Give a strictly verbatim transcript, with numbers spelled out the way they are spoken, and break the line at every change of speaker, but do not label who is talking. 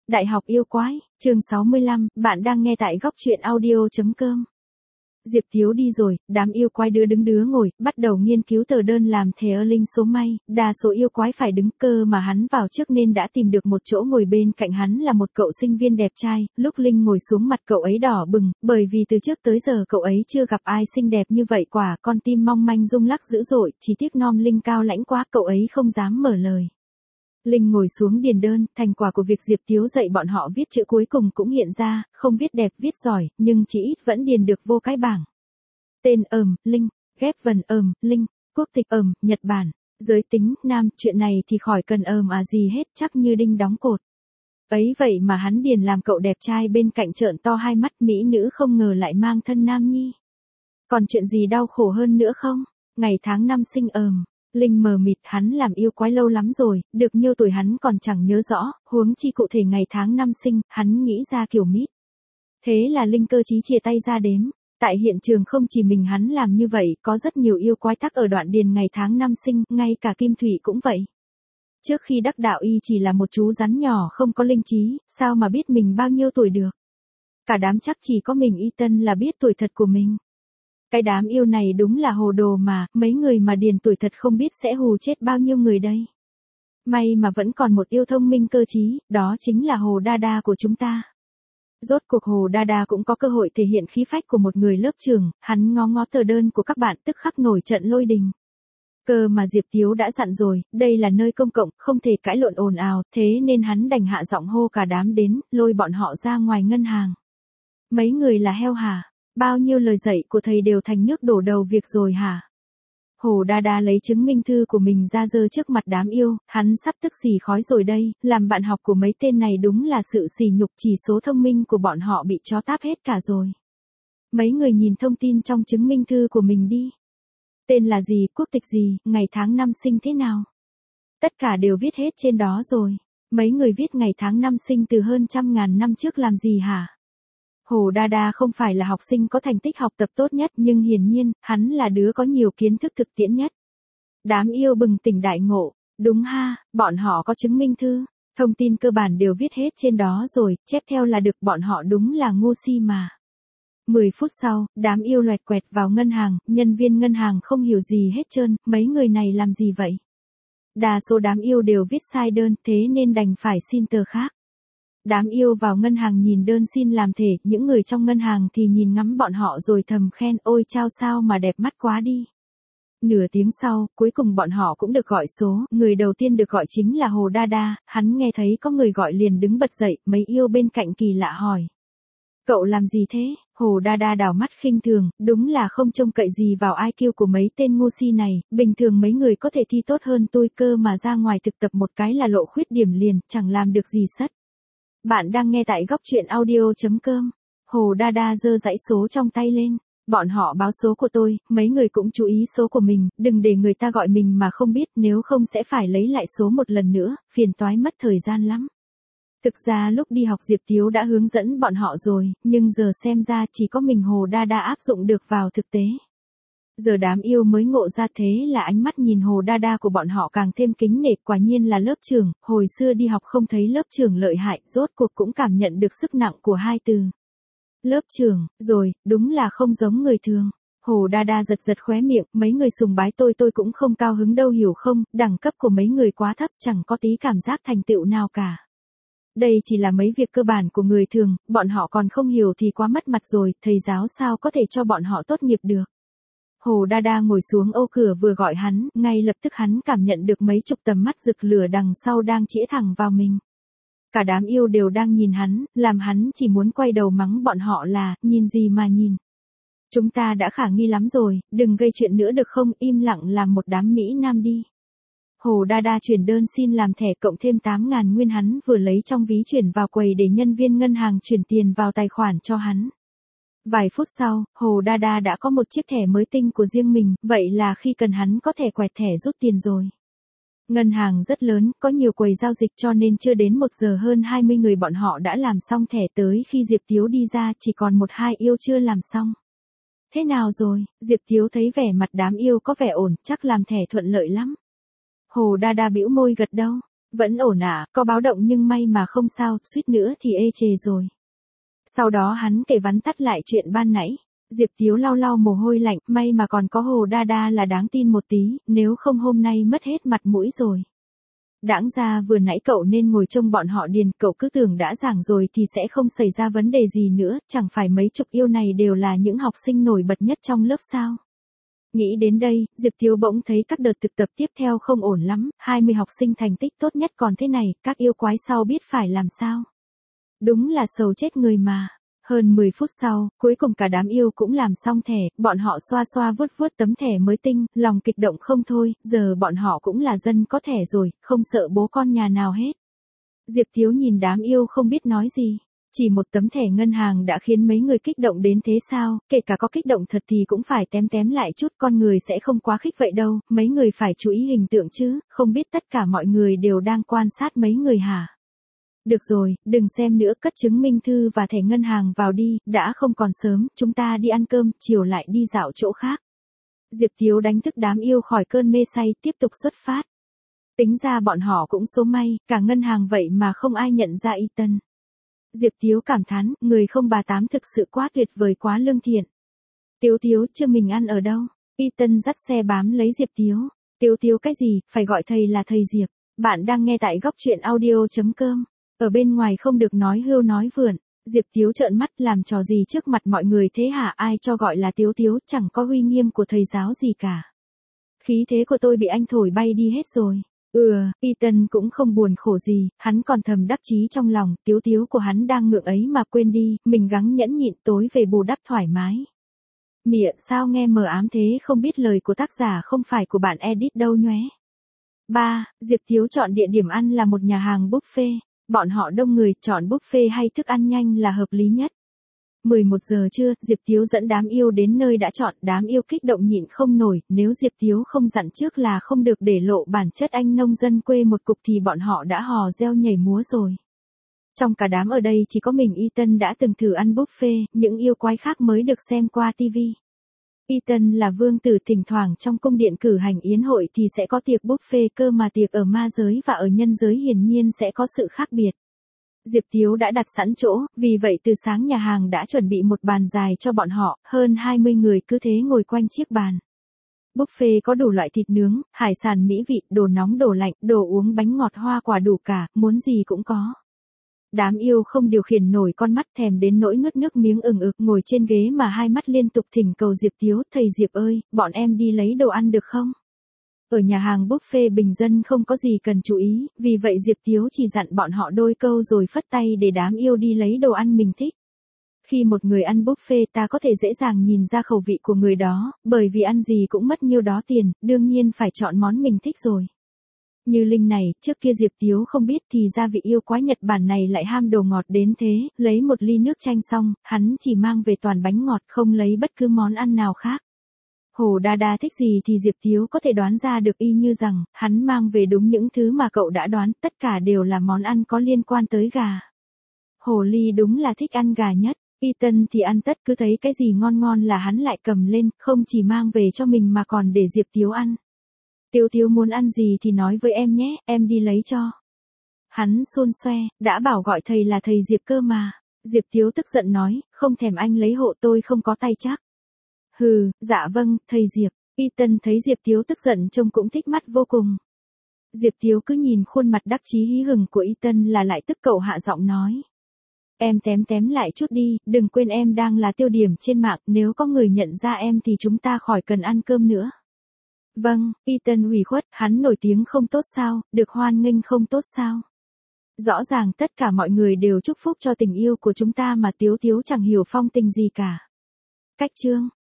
Đại học yêu quái, chương sáu mươi lăm, bạn đang nghe tại góc truyện audio chấm com. Diệp Thiếu đi rồi, đám yêu quái đứa đứng đứa ngồi, bắt đầu nghiên cứu tờ đơn làm thẻ ơ linh số may, đa số yêu quái phải đứng cơ mà hắn vào trước nên đã tìm được một chỗ ngồi bên cạnh hắn là một cậu sinh viên đẹp trai, lúc Linh ngồi xuống mặt cậu ấy đỏ bừng, bởi vì từ trước tới giờ cậu ấy chưa gặp ai xinh đẹp như vậy quả, con tim mong manh rung lắc dữ dội, chỉ tiếc nom Linh cao lãnh quá, cậu ấy không dám mở lời. Linh ngồi xuống điền đơn, thành quả của việc Diệp Thiếu dạy bọn họ viết chữ cuối cùng cũng hiện ra, không viết đẹp viết giỏi, nhưng chỉ ít vẫn điền được vô cái bảng. Tên ờm, Linh, ghép vần ờm, Linh, quốc tịch ờm, Nhật Bản, giới tính, nam, chuyện này thì khỏi cần ờm à gì hết, chắc như đinh đóng cột. Ấy vậy mà hắn điền làm cậu đẹp trai bên cạnh trợn to hai mắt, mỹ nữ không ngờ lại mang thân nam nhi. Còn chuyện gì đau khổ hơn nữa không? Ngày tháng năm sinh ờm. Linh mờ mịt, hắn làm yêu quái lâu lắm rồi, được nhiêu tuổi hắn còn chẳng nhớ rõ, huống chi cụ thể ngày tháng năm sinh, hắn nghĩ ra kiểu mít. Thế là Linh cơ trí chia tay ra đếm. Tại hiện trường không chỉ mình hắn làm như vậy, có rất nhiều yêu quái tắc ở đoạn điền ngày tháng năm sinh, ngay cả Kim Thủy cũng vậy. Trước khi đắc đạo y chỉ là một chú rắn nhỏ không có linh trí, sao mà biết mình bao nhiêu tuổi được. Cả đám chắc chỉ có mình Y Tân là biết tuổi thật của mình. Cái đám yêu này đúng là hồ đồ mà, mấy người mà điền tuổi thật không biết sẽ hù chết bao nhiêu người đây. May mà vẫn còn một yêu thông minh cơ trí, đó chính là Hồ Đa Đa của chúng ta. Rốt cuộc Hồ Đa Đa cũng có cơ hội thể hiện khí phách của một người lớp trưởng, hắn ngó ngó tờ đơn của các bạn tức khắc nổi trận lôi đình. Cơ mà Diệp Thiếu đã dặn rồi, đây là nơi công cộng, không thể cãi lộn ồn ào, thế nên hắn đành hạ giọng hô cả đám đến, lôi bọn họ ra ngoài ngân hàng. Mấy người là heo hả? Bao nhiêu lời dạy của thầy đều thành nước đổ đầu việc rồi hả? Hồ Đa Đa lấy chứng minh thư của mình ra giơ trước mặt đám yêu, hắn sắp tức xì khói rồi đây, làm bạn học của mấy tên này đúng là sự sỉ nhục, chỉ số thông minh của bọn họ bị chó táp hết cả rồi. Mấy người nhìn thông tin trong chứng minh thư của mình đi. Tên là gì, quốc tịch gì, ngày tháng năm sinh thế nào? Tất cả đều viết hết trên đó rồi. Mấy người viết ngày tháng năm sinh từ hơn trăm ngàn năm trước làm gì hả? Hồ Đa Đa không phải là học sinh có thành tích học tập tốt nhất nhưng hiển nhiên, hắn là đứa có nhiều kiến thức thực tiễn nhất. Đám yêu bừng tỉnh đại ngộ, đúng ha, bọn họ có chứng minh thư, thông tin cơ bản đều viết hết trên đó rồi, chép theo là được, bọn họ đúng là ngu si mà. Mười phút sau, đám yêu loẹt quẹt vào ngân hàng, nhân viên ngân hàng không hiểu gì hết trơn, mấy người này làm gì vậy? Đa số đám yêu đều viết sai đơn, thế nên đành phải xin tờ khác. Đám yêu vào ngân hàng nhìn đơn xin làm thể, những người trong ngân hàng thì nhìn ngắm bọn họ rồi thầm khen, ôi chao sao mà đẹp mắt quá đi. Nửa tiếng sau, cuối cùng bọn họ cũng được gọi số, người đầu tiên được gọi chính là Hồ Đa Đa, hắn nghe thấy có người gọi liền đứng bật dậy, mấy yêu bên cạnh kỳ lạ hỏi. Cậu làm gì thế? Hồ Đa Đa đảo mắt khinh thường, đúng là không trông cậy gì vào i kiu của mấy tên ngu si này, bình thường mấy người có thể thi tốt hơn tôi cơ mà ra ngoài thực tập một cái là lộ khuyết điểm liền, chẳng làm được gì sất. Bạn đang nghe tại góc truyện audio chấm com. Hồ Đa Đa giơ dãy số trong tay lên. Bọn họ báo số của tôi, mấy người cũng chú ý số của mình, đừng để người ta gọi mình mà không biết, nếu không sẽ phải lấy lại số một lần nữa, phiền toái mất thời gian lắm. Thực ra lúc đi học Diệp Thiếu đã hướng dẫn bọn họ rồi, nhưng giờ xem ra chỉ có mình Hồ Đa Đa áp dụng được vào thực tế. Giờ đám yêu mới ngộ ra, thế là ánh mắt nhìn Hồ Đa Đa của bọn họ càng thêm kính nể, quả nhiên là lớp trưởng, hồi xưa đi học không thấy lớp trưởng lợi hại, rốt cuộc cũng cảm nhận được sức nặng của hai từ. Lớp trưởng, rồi, đúng là không giống người thường. Hồ Đa Đa giật giật khóe miệng, mấy người sùng bái tôi tôi cũng không cao hứng đâu hiểu không, đẳng cấp của mấy người quá thấp, chẳng có tí cảm giác thành tựu nào cả. Đây chỉ là mấy việc cơ bản của người thường, bọn họ còn không hiểu thì quá mất mặt rồi, thầy giáo sao có thể cho bọn họ tốt nghiệp được. Hồ Đa Đa ngồi xuống ô cửa vừa gọi hắn, ngay lập tức hắn cảm nhận được mấy chục tầm mắt rực lửa đằng sau đang chĩa thẳng vào mình. Cả đám yêu đều đang nhìn hắn, làm hắn chỉ muốn quay đầu mắng bọn họ là, nhìn gì mà nhìn. Chúng ta đã khả nghi lắm rồi, đừng gây chuyện nữa được không, im lặng làm một đám Mỹ Nam đi. Hồ Đa Đa chuyển đơn xin làm thẻ cộng thêm tám ngàn nguyên hắn vừa lấy trong ví chuyển vào quầy để nhân viên ngân hàng chuyển tiền vào tài khoản cho hắn. Vài phút sau, Hồ Đa Đa đã có một chiếc thẻ mới tinh của riêng mình, vậy là khi cần hắn có thể quẹt thẻ rút tiền rồi. Ngân hàng rất lớn, có nhiều quầy giao dịch cho nên chưa đến một giờ hơn hai mươi người bọn họ đã làm xong thẻ, tới khi Diệp Thiếu đi ra chỉ còn một hai yêu chưa làm xong. Thế nào rồi? Diệp Thiếu thấy vẻ mặt đám yêu có vẻ ổn, chắc làm thẻ thuận lợi lắm. Hồ Đa Đa bĩu môi gật đầu. Vẫn ổn ạ, có báo động nhưng may mà không sao, suýt nữa thì ê chề rồi. Sau đó hắn kể vắn tắt lại chuyện ban nãy. Diệp Tiếu lau lau mồ hôi lạnh, may mà còn có Hồ Đa Đa là đáng tin một tí, nếu không hôm nay mất hết mặt mũi rồi. Đãng ra vừa nãy cậu nên ngồi trông bọn họ điền, cậu cứ tưởng đã giảng rồi thì sẽ không xảy ra vấn đề gì nữa, chẳng phải mấy chục yêu này đều là những học sinh nổi bật nhất trong lớp sao. Nghĩ đến đây, Diệp Tiếu bỗng thấy các đợt thực tập tiếp theo không ổn lắm, hai mươi học sinh thành tích tốt nhất còn thế này, các yêu quái sau biết phải làm sao. Đúng là sầu chết người mà. Hơn mười phút sau, cuối cùng cả đám yêu cũng làm xong thẻ, bọn họ xoa xoa vuốt vuốt tấm thẻ mới tinh, lòng kích động không thôi, giờ bọn họ cũng là dân có thẻ rồi, không sợ bố con nhà nào hết. Diệp Tiếu nhìn đám yêu không biết nói gì. Chỉ một tấm thẻ ngân hàng đã khiến mấy người kích động đến thế sao, kể cả có kích động thật thì cũng phải tém tém lại chút, con người sẽ không quá khích vậy đâu, mấy người phải chú ý hình tượng chứ, không biết tất cả mọi người đều đang quan sát mấy người hả? Được rồi, đừng xem nữa, cất chứng minh thư và thẻ ngân hàng vào đi, đã không còn sớm, chúng ta đi ăn cơm, chiều lại đi dạo chỗ khác. Diệp Tiếu đánh thức đám yêu khỏi cơn mê say, tiếp tục xuất phát. Tính ra bọn họ cũng số may, cả ngân hàng vậy mà không ai nhận ra Ethan. Diệp Tiếu cảm thán, người không bà tám thực sự quá tuyệt vời, quá lương thiện. Tiếu Tiếu, chưa mình ăn ở đâu? Ethan dắt xe bám lấy Diệp Tiếu. Tiếu Tiếu cái gì, phải gọi thầy là thầy Diệp. Bạn đang nghe tại góc truyện audio.com. Ở bên ngoài không được nói hưu nói vượn. Diệp Tiếu trợn mắt, làm trò gì trước mặt mọi người thế hả? Ai cho gọi là Tiếu Tiếu, chẳng có uy nghiêm của thầy giáo gì cả. Khí thế của tôi bị anh thổi bay đi hết rồi. Ừ, Ethan cũng không buồn khổ gì, hắn còn thầm đắc chí trong lòng, Tiếu Tiếu của hắn đang ngượng ấy mà quên đi, mình gắng nhẫn nhịn tối về bù đắp thoải mái. Mịa, sao nghe mờ ám thế, không biết lời của tác giả không phải của bạn edit đâu nhóe. ba. Diệp Tiếu chọn địa điểm ăn là một nhà hàng buffet. Bọn họ đông người, chọn buffet hay thức ăn nhanh là hợp lý nhất. mười một giờ trưa, Diệp Tiếu dẫn đám yêu đến nơi đã chọn, đám yêu kích động nhịn không nổi, nếu Diệp Tiếu không dặn trước là không được để lộ bản chất anh nông dân quê một cục thì bọn họ đã hò reo nhảy múa rồi. Trong cả đám ở đây chỉ có mình Ethan đã từng thử ăn buffet, những yêu quái khác mới được xem qua ti vi. Ethan là vương tử, thỉnh thoảng trong cung điện cử hành yến hội thì sẽ có tiệc buffet, cơ mà tiệc ở ma giới và ở nhân giới hiển nhiên sẽ có sự khác biệt. Diệp Tiếu đã đặt sẵn chỗ, vì vậy từ sáng nhà hàng đã chuẩn bị một bàn dài cho bọn họ, hơn hai mươi người cứ thế ngồi quanh chiếc bàn. Buffet có đủ loại thịt nướng, hải sản mỹ vị, đồ nóng đồ lạnh, đồ uống bánh ngọt hoa quả đủ cả, muốn gì cũng có. Đám yêu không điều khiển nổi con mắt, thèm đến nỗi nuốt nước miếng ừng ực, ngồi trên ghế mà hai mắt liên tục thỉnh cầu Diệp Tiếu, thầy Diệp ơi, bọn em đi lấy đồ ăn được không? Ở nhà hàng buffet bình dân không có gì cần chú ý, vì vậy Diệp Tiếu chỉ dặn bọn họ đôi câu rồi phất tay để đám yêu đi lấy đồ ăn mình thích. Khi một người ăn buffet ta có thể dễ dàng nhìn ra khẩu vị của người đó, bởi vì ăn gì cũng mất nhiêu đó tiền, đương nhiên phải chọn món mình thích rồi. Như Linh này, trước kia Diệp Tiếu không biết thì ra vị yêu quái Nhật Bản này lại ham đồ ngọt đến thế, lấy một ly nước chanh xong, hắn chỉ mang về toàn bánh ngọt, không lấy bất cứ món ăn nào khác. Hồ Đa Đa thích gì thì Diệp Tiếu có thể đoán ra được y như rằng, hắn mang về đúng những thứ mà cậu đã đoán, tất cả đều là món ăn có liên quan tới gà. Hồ Ly đúng là thích ăn gà nhất, Ethan thì ăn tất, cứ thấy cái gì ngon ngon là hắn lại cầm lên, không chỉ mang về cho mình mà còn để Diệp Tiếu ăn. Tiếu Tiếu muốn ăn gì thì nói với em nhé, em đi lấy cho. Hắn xôn xoe, đã bảo gọi thầy là thầy Diệp cơ mà. Diệp Tiếu tức giận nói, không thèm anh lấy hộ, tôi không có tay chắc. Hừ, dạ vâng, thầy Diệp. Ethan thấy Diệp Tiếu tức giận trông cũng thích mắt vô cùng. Diệp Tiếu cứ nhìn khuôn mặt đắc chí hí hửng của Ethan là lại tức, cậu hạ giọng nói. Em tém tém lại chút đi, đừng quên em đang là tiêu điểm trên mạng, nếu có người nhận ra em thì chúng ta khỏi cần ăn cơm nữa. Vâng, Ethan ủy khuất, hắn nổi tiếng không tốt sao, được hoan nghênh không tốt sao. Rõ ràng tất cả mọi người đều chúc phúc cho tình yêu của chúng ta mà Tiếu Tiếu chẳng hiểu phong tình gì cả. Cách chương